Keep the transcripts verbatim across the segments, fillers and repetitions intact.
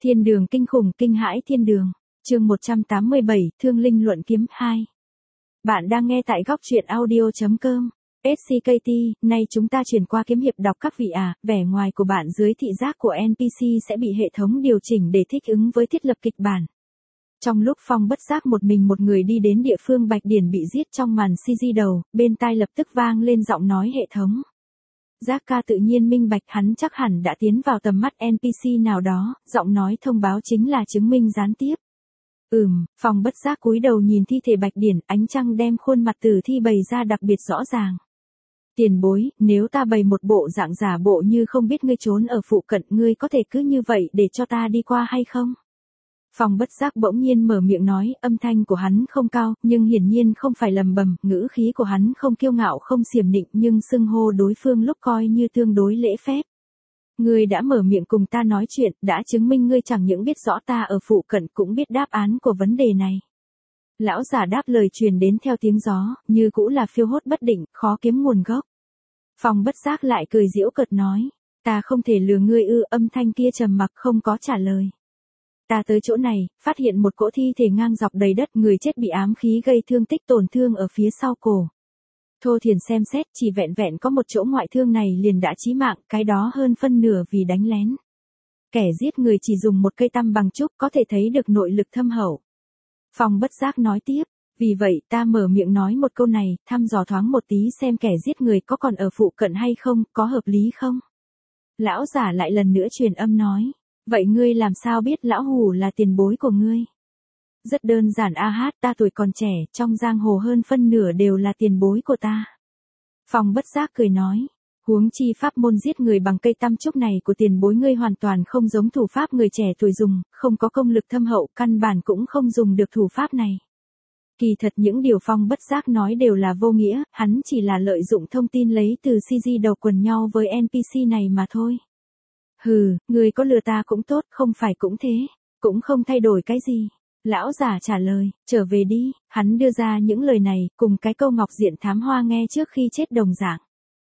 Thiên đường kinh khủng kinh hãi thiên đường. Chương một trăm tám mươi bảy, Thương Linh luận kiếm hai. Bạn đang nghe tại góc truyện audio chấm com. ét xê ca tê, nay chúng ta chuyển qua kiếm hiệp đọc các vị à, vẻ ngoài của bạn dưới thị giác của en pê xê sẽ bị hệ thống điều chỉnh để thích ứng với thiết lập kịch bản. Trong lúc Phong bất giác một mình một người đi đến địa phương Bạch Điển bị giết trong màn xê giê đầu, bên tai lập tức vang lên giọng nói hệ thống. Giác ca tự nhiên minh bạch hắn chắc hẳn đã tiến vào tầm mắt en pê xê nào đó, giọng nói thông báo chính là chứng minh gián tiếp. Ừm, Phong bất giác cúi đầu nhìn thi thể Bạch Điển, ánh trăng đem khuôn mặt tử thi bày ra đặc biệt rõ ràng. Tiền bối, nếu ta bày một bộ dạng giả bộ như không biết ngươi trốn ở phụ cận, ngươi có thể cứ như vậy để cho ta đi qua hay không? Phong bất giác bỗng nhiên mở miệng nói, âm thanh của hắn không cao, nhưng hiển nhiên không phải lầm bầm, ngữ khí của hắn không kiêu ngạo không xiểm nịnh, nhưng xưng hô đối phương lúc coi như tương đối lễ phép. Ngươi đã mở miệng cùng ta nói chuyện, đã chứng minh ngươi chẳng những biết rõ ta ở phụ cận cũng biết đáp án của vấn đề này. Lão giả đáp lời truyền đến theo tiếng gió, như cũ là phiêu hốt bất định, khó kiếm nguồn gốc. Phong bất giác lại cười giễu cợt nói, ta không thể lừa ngươi ư, âm thanh kia trầm mặc không có trả lời. Ta tới chỗ này, phát hiện một cỗ thi thể ngang dọc đầy đất, người chết bị ám khí gây thương tích tổn thương ở phía sau cổ. Thô Thiền xem xét, chỉ vẹn vẹn có một chỗ ngoại thương này liền đã chí mạng, cái đó hơn phân nửa vì đánh lén. Kẻ giết người chỉ dùng một cây tăm bằng trúc có thể thấy được nội lực thâm hậu. Phong bất giác nói tiếp, vì vậy ta mở miệng nói một câu này, thăm dò thoáng một tí xem kẻ giết người có còn ở phụ cận hay không, có hợp lý không? Lão giả lại lần nữa truyền âm nói. Vậy ngươi làm sao biết lão hủ là tiền bối của ngươi? Rất đơn giản a hát, ta tuổi còn trẻ, trong giang hồ hơn phân nửa đều là tiền bối của ta. Phong bất giác cười nói, huống chi pháp môn giết người bằng cây tăm trúc này của tiền bối ngươi hoàn toàn không giống thủ pháp người trẻ tuổi dùng, không có công lực thâm hậu, căn bản cũng không dùng được thủ pháp này. Kỳ thật những điều Phong bất giác nói đều là vô nghĩa, hắn chỉ là lợi dụng thông tin lấy từ xê giê đầu quần nhau với en pê xê này mà thôi. Hừ, người có lừa ta cũng tốt, không phải cũng thế, cũng không thay đổi cái gì. Lão giả trả lời, trở về đi, hắn đưa ra những lời này, cùng cái câu ngọc diện thám hoa nghe trước khi chết đồng dạng.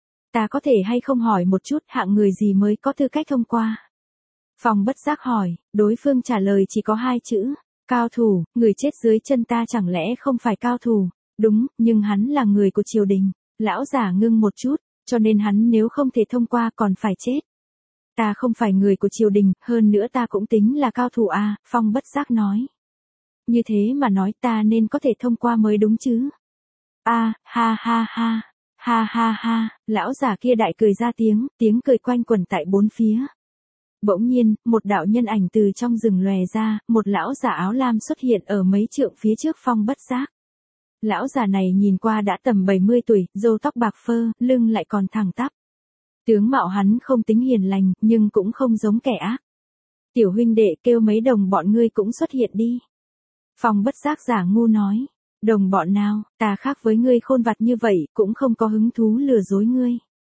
Ta có thể hay không hỏi một chút hạng người gì mới có tư cách thông qua? Phong bất giác hỏi, đối phương trả lời chỉ có hai chữ, cao thủ, người chết dưới chân ta chẳng lẽ không phải cao thủ? Đúng, nhưng hắn là người của triều đình. Lão giả ngưng một chút, cho nên hắn nếu không thể thông qua còn phải chết. Ta không phải người của triều đình, hơn nữa ta cũng tính là cao thủ à, Phong bất giác nói. Như thế mà nói ta nên có thể thông qua mới đúng chứ. A, ha ha ha, ha ha ha, lão giả kia đại cười ra tiếng, tiếng cười quanh quẩn tại bốn phía. Bỗng nhiên, một đạo nhân ảnh từ trong rừng lòe ra, một lão giả áo lam xuất hiện ở mấy trượng phía trước Phong bất giác. Lão giả này nhìn qua đã tầm bảy mươi tuổi, râu tóc bạc phơ, lưng lại còn thẳng tắp. Tướng mạo hắn không tính hiền lành, nhưng cũng không giống kẻ ác. Tiểu huynh đệ kêu mấy đồng bọn ngươi cũng xuất hiện đi. Phong bất giác giả ngu nói, đồng bọn nào, ta khác với ngươi khôn vặt như vậy, cũng không có hứng thú lừa dối ngươi.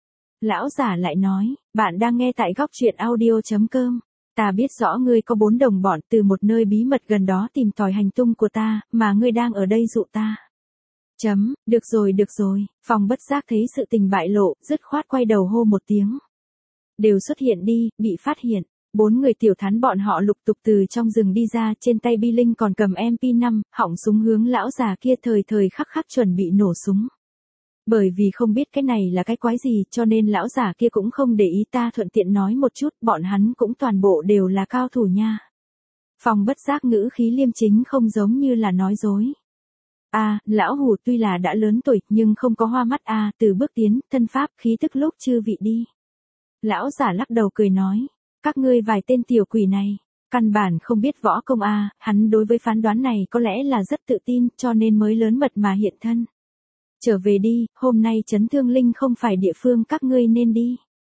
Lão giả lại nói, bạn đang nghe tại góc truyện audio chấm com. Ta biết rõ ngươi có bốn đồng bọn từ một nơi bí mật gần đó tìm tòi hành tung của ta, mà ngươi đang ở đây dụ ta. Chấm, được rồi được rồi, Phong bất giác thấy sự tình bại lộ, dứt khoát quay đầu hô một tiếng. Đều xuất hiện đi, bị phát hiện. Bốn người tiểu thán bọn họ lục tục từ trong rừng đi ra, trên tay bi linh còn cầm em pê năm, họng súng hướng lão già kia thời thời khắc khắc chuẩn bị nổ súng. Bởi vì không biết cái này là cái quái gì, cho nên lão già kia cũng không để ý, ta thuận tiện nói một chút, bọn hắn cũng toàn bộ đều là cao thủ nha. Phong bất giác ngữ khí liêm chính không giống như là nói dối. A, à, lão hủ tuy là đã lớn tuổi, nhưng không có hoa mắt a, à, từ bước tiến, thân pháp, khí tức lúc chư vị đi. Lão giả lắc đầu cười nói, các ngươi vài tên tiểu quỷ này, căn bản không biết võ công a, à, hắn đối với phán đoán này có lẽ là rất tự tin, cho nên mới lớn mật mà hiện thân. Trở về đi, hôm nay trấn Thương Linh không phải địa phương các ngươi nên đi.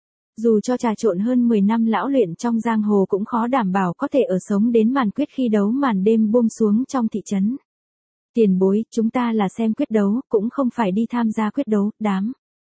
Dù cho trà trộn hơn mười năm lão luyện trong giang hồ cũng khó đảm bảo có thể ở sống đến màn quyết khi đấu màn đêm buông xuống trong thị trấn. Tiền bối, chúng ta là xem quyết đấu, cũng không phải đi tham gia quyết đấu, đám.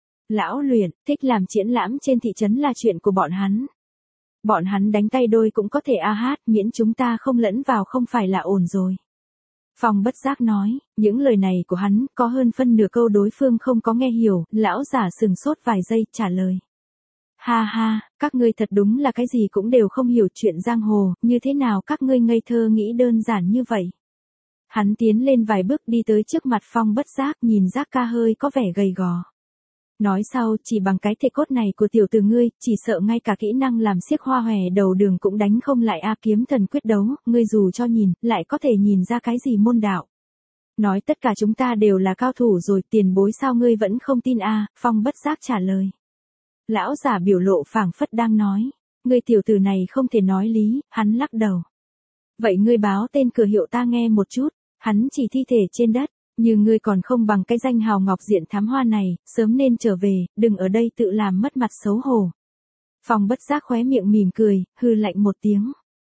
Lão luyện, thích làm triển lãm trên thị trấn là chuyện của bọn hắn. Bọn hắn đánh tay đôi cũng có thể a hát, miễn chúng ta không lẫn vào không phải là ổn rồi. Phong bất giác nói, những lời này của hắn, có hơn phân nửa câu đối phương không có nghe hiểu, lão giả sừng sốt vài giây, trả lời. Ha ha, các ngươi thật đúng là cái gì cũng đều không hiểu chuyện giang hồ, như thế nào các ngươi ngây thơ nghĩ đơn giản như vậy. Hắn tiến lên vài bước đi tới trước mặt Phong Bất Giác, nhìn Giác ca hơi có vẻ gầy gò. Nói sau, chỉ bằng cái thể cốt này của tiểu tử ngươi, chỉ sợ ngay cả kỹ năng làm xiếc hoa hòe đầu đường cũng đánh không lại a kiếm thần quyết đấu, ngươi dù cho nhìn, lại có thể nhìn ra cái gì môn đạo. Nói tất cả chúng ta đều là cao thủ rồi, tiền bối sao ngươi vẫn không tin a? Phong Bất Giác trả lời. Lão giả biểu lộ phảng phất đang nói, ngươi tiểu tử này không thể nói lý, hắn lắc đầu. Vậy ngươi báo tên cửa hiệu ta nghe một chút, hắn chỉ thi thể trên đất, như ngươi còn không bằng cái danh hào ngọc diện thám hoa này, sớm nên trở về, đừng ở đây tự làm mất mặt xấu hổ. Phong Bất Giác khóe miệng mỉm cười, hừ lạnh một tiếng.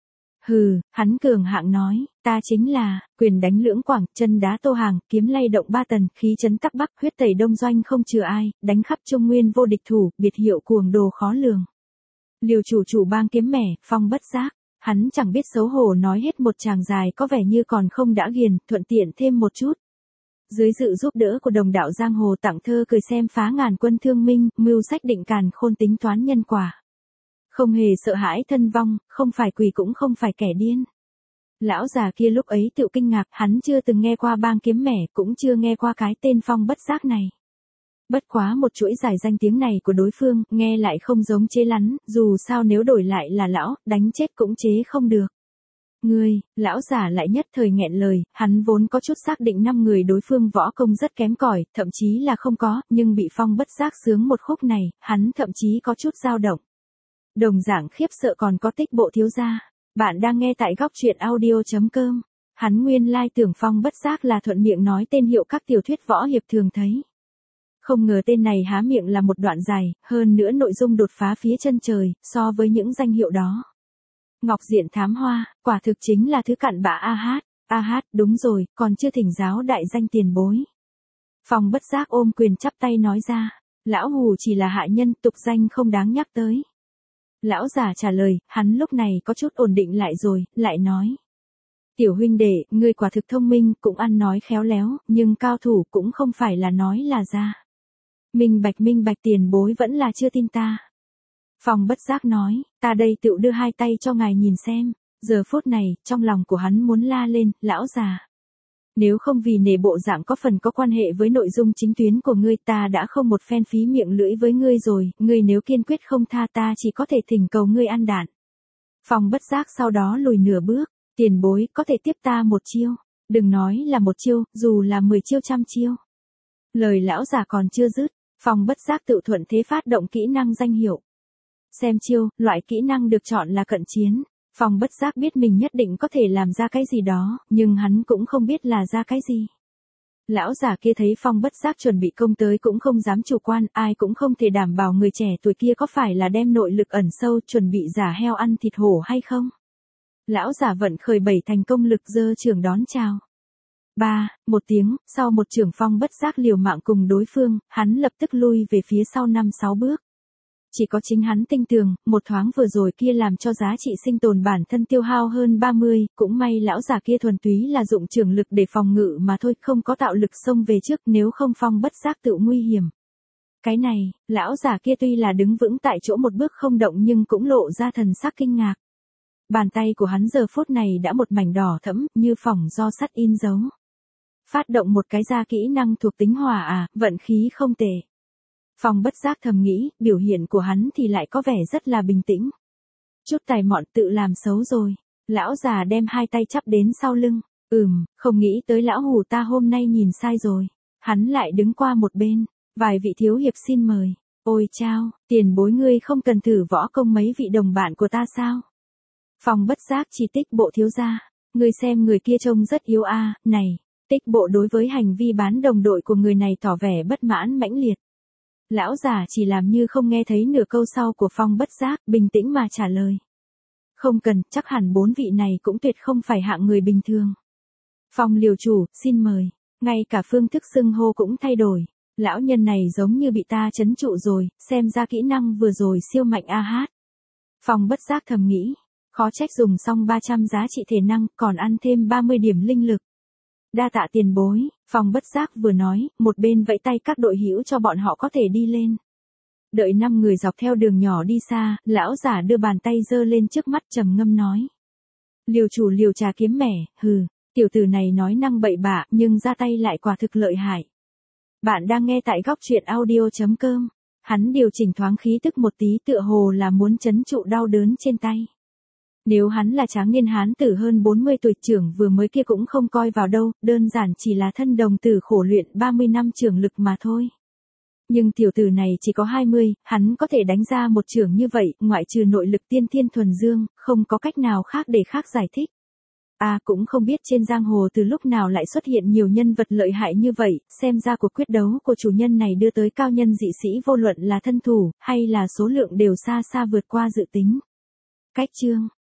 Hừ, hắn cường hạng nói, ta chính là, quyền đánh lưỡng quảng, chân đá tô hàng, kiếm lay động ba tần, khí chấn tắc bắc, huyết tẩy đông doanh không chừa ai, đánh khắp trung nguyên vô địch thủ, biệt hiệu cuồng đồ khó lường. Liều chủ chủ bang kiếm mẻ, Phong Bất Giác, hắn chẳng biết xấu hổ nói hết một tràng dài có vẻ như còn không đã ghiền, thuận tiện thêm một chút. Dưới sự giúp đỡ của đồng đạo giang hồ Tặng Thơ cười xem phá ngàn quân thương minh, mưu sách định càn khôn tính toán nhân quả. Không hề sợ hãi thân vong, không phải quỷ cũng không phải kẻ điên. Lão già kia lúc ấy tự kinh ngạc, hắn chưa từng nghe qua bang kiếm mẻ, cũng chưa nghe qua cái tên Phong Bất Giác này. Bất quá một chuỗi giải danh tiếng này của đối phương, nghe lại không giống chế lắn, dù sao nếu đổi lại là lão, đánh chết cũng chế không được. Ngươi, lão giả lại nhất thời nghẹn lời, hắn vốn có chút xác định năm người đối phương võ công rất kém cỏi, thậm chí là không có, nhưng bị Phong Bất Giác sướng một khúc này, hắn thậm chí có chút dao động. Đồng dạng khiếp sợ còn có Tích Bộ thiếu gia. Bạn đang nghe tại góc truyện audio chấm com. Hắn nguyên lai tưởng Phong Bất Giác là thuận miệng nói tên hiệu các tiểu thuyết võ hiệp thường thấy. Không ngờ tên này há miệng là một đoạn dài, hơn nữa nội dung đột phá phía chân trời, so với những danh hiệu đó. Ngọc diện thám hoa, quả thực chính là thứ cặn bã a hát, a hát, đúng rồi, còn chưa thỉnh giáo đại danh tiền bối. Phong Bất Giác ôm quyền chắp tay nói ra, lão hù chỉ là hạ nhân, tục danh không đáng nhắc tới. Lão giả trả lời, hắn lúc này có chút ổn định lại rồi, lại nói. Tiểu huynh đệ, ngươi quả thực thông minh, cũng ăn nói khéo léo, nhưng cao thủ cũng không phải là nói là ra. Minh bạch minh bạch tiền bối vẫn là chưa tin ta. Phong Bất Giác nói, ta đây tự đưa hai tay cho ngài nhìn xem, giờ phút này, trong lòng của hắn muốn la lên, lão già. Nếu không vì nể bộ dạng có phần có quan hệ với nội dung chính tuyến của ngươi ta đã không một phen phí miệng lưỡi với ngươi rồi, ngươi nếu kiên quyết không tha ta chỉ có thể thỉnh cầu ngươi ăn đạn. Phong Bất Giác sau đó lùi nửa bước, tiền bối có thể tiếp ta một chiêu, đừng nói là một chiêu, dù là mười chiêu trăm chiêu. Lời lão già còn chưa dứt, Phong Bất Giác tự thuận thế phát động kỹ năng danh hiệu. Xem chiêu, loại kỹ năng được chọn là cận chiến. Phong Bất Giác biết mình nhất định có thể làm ra cái gì đó, nhưng hắn cũng không biết là ra cái gì. Lão già kia thấy Phong Bất Giác chuẩn bị công tới cũng không dám chủ quan, ai cũng không thể đảm bảo người trẻ tuổi kia có phải là đem nội lực ẩn sâu chuẩn bị giả heo ăn thịt hổ hay không. Lão già vận khởi bảy thành công lực giơ chưởng đón chào. Ba, một tiếng, sau một chưởng Phong Bất Giác liều mạng cùng đối phương, hắn lập tức lui về phía sau năm sáu bước. Chỉ có chính hắn tinh tường, một thoáng vừa rồi kia làm cho giá trị sinh tồn bản thân tiêu hao hơn ba mươi, cũng may lão già kia thuần túy là dụng trường lực để phòng ngự mà thôi, không có tạo lực xông về trước, nếu không Phong Bất Giác tự nguy hiểm. Cái này, lão già kia tuy là đứng vững tại chỗ một bước không động nhưng cũng lộ ra thần sắc kinh ngạc. Bàn tay của hắn giờ phút này đã một mảnh đỏ thẫm, như phỏng do sắt in dấu. Phát động một cái ra kỹ năng thuộc tính hỏa à, vận khí không tệ. Phong Bất Giác thầm nghĩ, biểu hiện của hắn thì lại có vẻ rất là bình tĩnh. Chút tài mọn tự làm xấu rồi. Lão già đem hai tay chắp đến sau lưng. Ừm, không nghĩ tới lão hù ta hôm nay nhìn sai rồi. Hắn lại đứng qua một bên. Vài vị thiếu hiệp xin mời. Ôi chao, tiền bối ngươi không cần thử võ công mấy vị đồng bạn của ta sao? Phong Bất Giác chỉ Tích Bộ thiếu gia. Ngươi xem người kia trông rất yếu a, à, này. Tích Bộ đối với hành vi bán đồng đội của người này tỏ vẻ bất mãn mãnh liệt. Lão già chỉ làm như không nghe thấy nửa câu sau của Phong Bất Giác, bình tĩnh mà trả lời. Không cần, chắc hẳn bốn vị này cũng tuyệt không phải hạng người bình thường. Phong liều chủ, xin mời. Ngay cả phương thức xưng hô cũng thay đổi. Lão nhân này giống như bị ta trấn trụ rồi, xem ra kỹ năng vừa rồi siêu mạnh a hát. Phong Bất Giác thầm nghĩ. Khó trách dùng xong ba trăm giá trị thể năng, còn ăn thêm ba mươi điểm linh lực. Đa tạ tiền bối, Phong Bất Giác vừa nói, một bên vẫy tay các đội hữu cho bọn họ có thể đi lên. Đợi năm người dọc theo đường nhỏ đi xa, lão giả đưa bàn tay giơ lên trước mắt trầm ngâm nói. Liều chủ liều trà kiếm mẻ, hừ, tiểu tử này nói năng bậy bạ nhưng ra tay lại quả thực lợi hại. Bạn đang nghe tại góc truyện audio.com. Hắn điều chỉnh thoáng khí tức một tí tựa hồ là muốn trấn trụ đau đớn trên tay. Nếu hắn là tráng niên hán tử hơn bốn mươi tuổi trưởng vừa mới kia cũng không coi vào đâu, đơn giản chỉ là thân đồng tử khổ luyện ba mươi năm trưởng lực mà thôi. Nhưng tiểu tử này chỉ có hai mươi, hắn có thể đánh ra một trưởng như vậy, ngoại trừ nội lực tiên thiên thuần dương, không có cách nào khác để khác giải thích. À cũng không biết trên giang hồ từ lúc nào lại xuất hiện nhiều nhân vật lợi hại như vậy, xem ra cuộc quyết đấu của chủ nhân này đưa tới cao nhân dị sĩ vô luận là thân thủ, hay là số lượng đều xa xa vượt qua dự tính. Cách chương